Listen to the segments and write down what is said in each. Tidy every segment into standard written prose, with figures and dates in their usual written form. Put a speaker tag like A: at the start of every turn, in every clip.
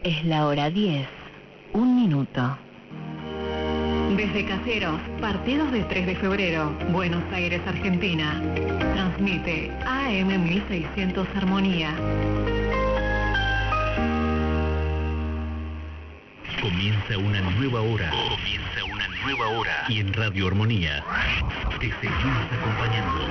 A: Es la hora 10, 1 minuto.
B: Desde Caseros, partidos de 3 de febrero, Buenos Aires, Argentina. Transmite AM 1600 Armonía.
C: Comienza una nueva hora. Y en Radio Armonía te seguimos acompañando.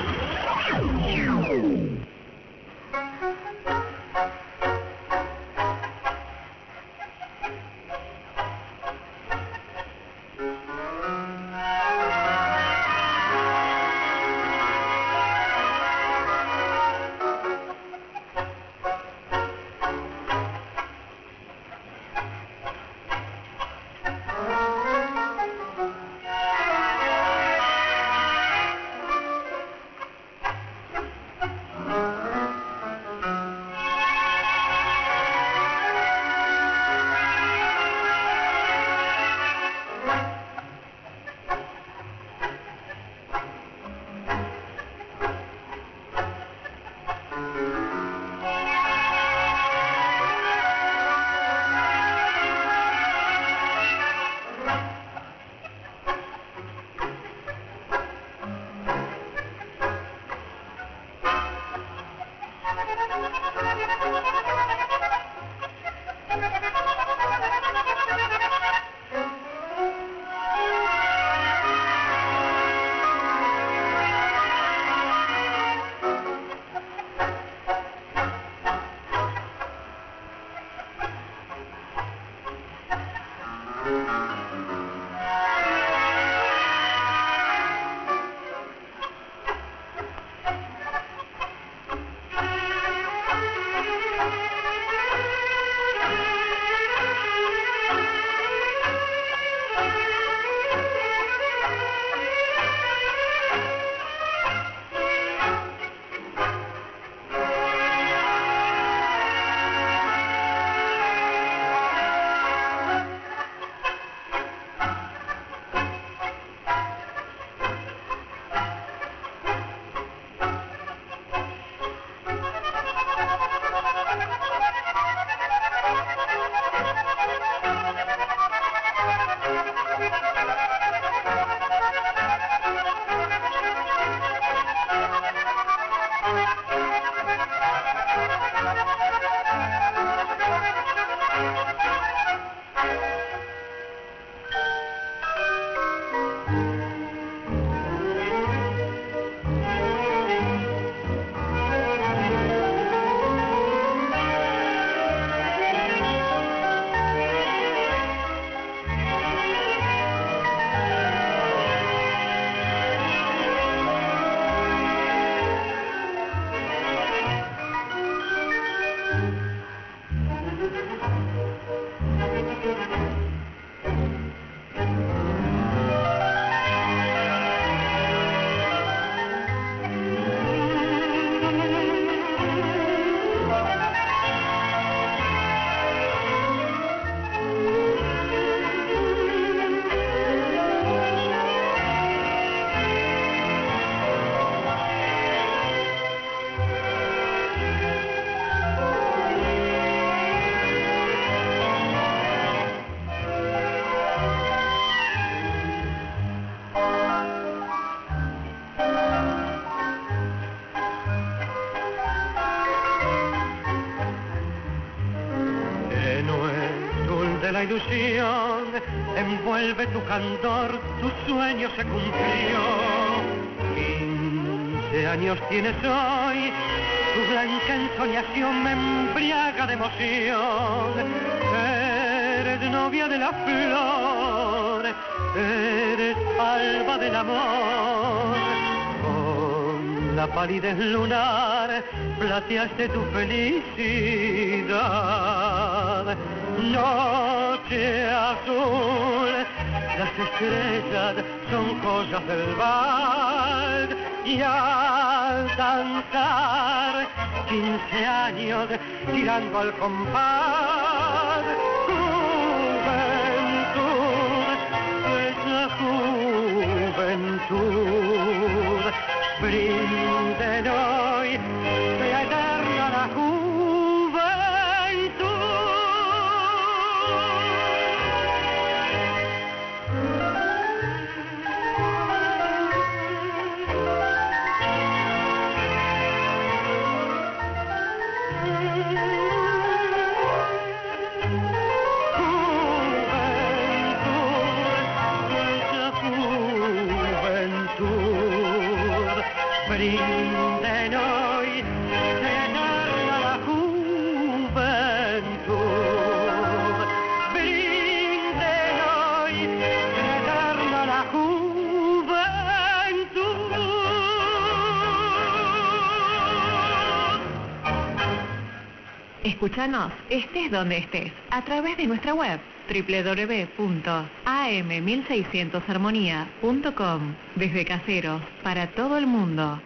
D: Ilusión envuelve tu candor, tu sueño se cumplió. 15 años tienes hoy, tu blanca ensoñación me embriaga de emoción. Eres novia de la flor, eres alba del amor. Con la palidez lunar plateaste tu felicidad. Noche azul, las estrellas son joyas del bar y al danzar 15 años tirando al compás. Juventud, esa juventud, brinden hoy, sea eterna la juventud.
B: Escúchanos, estés donde estés, a través de nuestra web www.am1600armonía.com. Desde Caseros, para todo el mundo.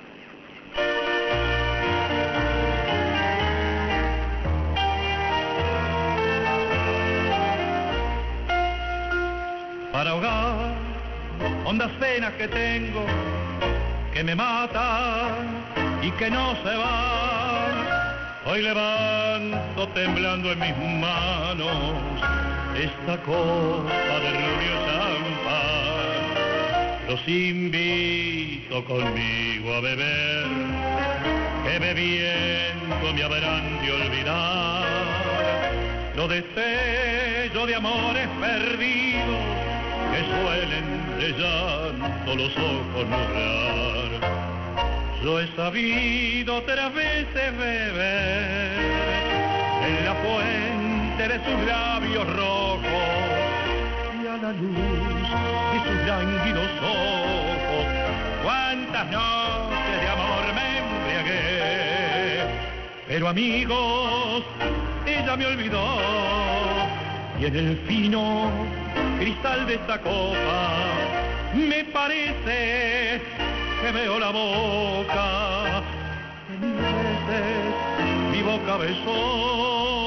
D: Para ahogar hondas penas que tengo, que me matan y que no se van, hoy levanto temblando en mis manos esta copa de rubio champán. Los invito conmigo a beber, que bebiendo me habrán de olvidar los destellos de amores perdidos que suelen de llanto los ojos nublar. Yo he sabido 3 veces beber en la fuente de sus labios rojos y a la luz de sus lánguidos ojos. Cuántas noches de amor me embriagué, pero amigos, ella me olvidó, y en el fino cristal de esta copa me parece que veo la boca que 1000 veces mi boca besó.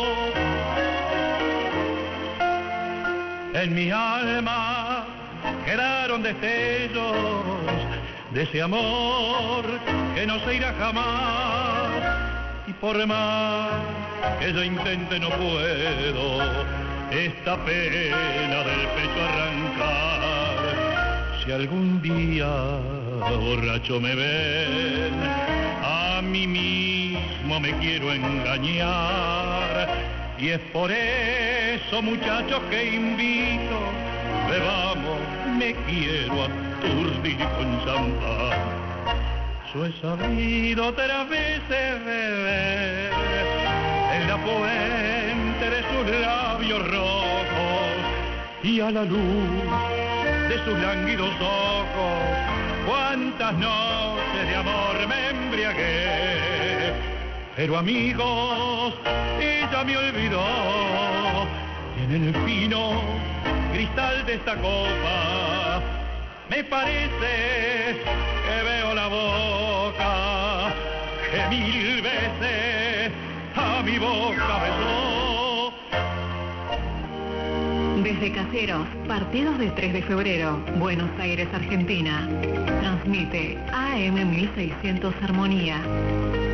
D: En mi alma quedaron destellos de ese amor que no se irá jamás, y por más que yo intente no puedo esta pena del pecho arrancar. Si algún día borracho me ven, a mí mismo me quiero engañar, y es por eso, muchachos, que invito, bebamos, me quiero aturdir con champán. Yo he sabido 3 veces beber en la fuente de sus labios rojos y a la luz de sus lánguidos ojos. Cuántas noches de amor me embriagué, pero amigos, ella me olvidó, y en el fino cristal de esta copa me parece que veo la boca que 1000 veces a mi boca besó.
B: Desde Caseros, partidos de 3 de febrero, Buenos Aires, Argentina. Transmite AM 1600 Armonía.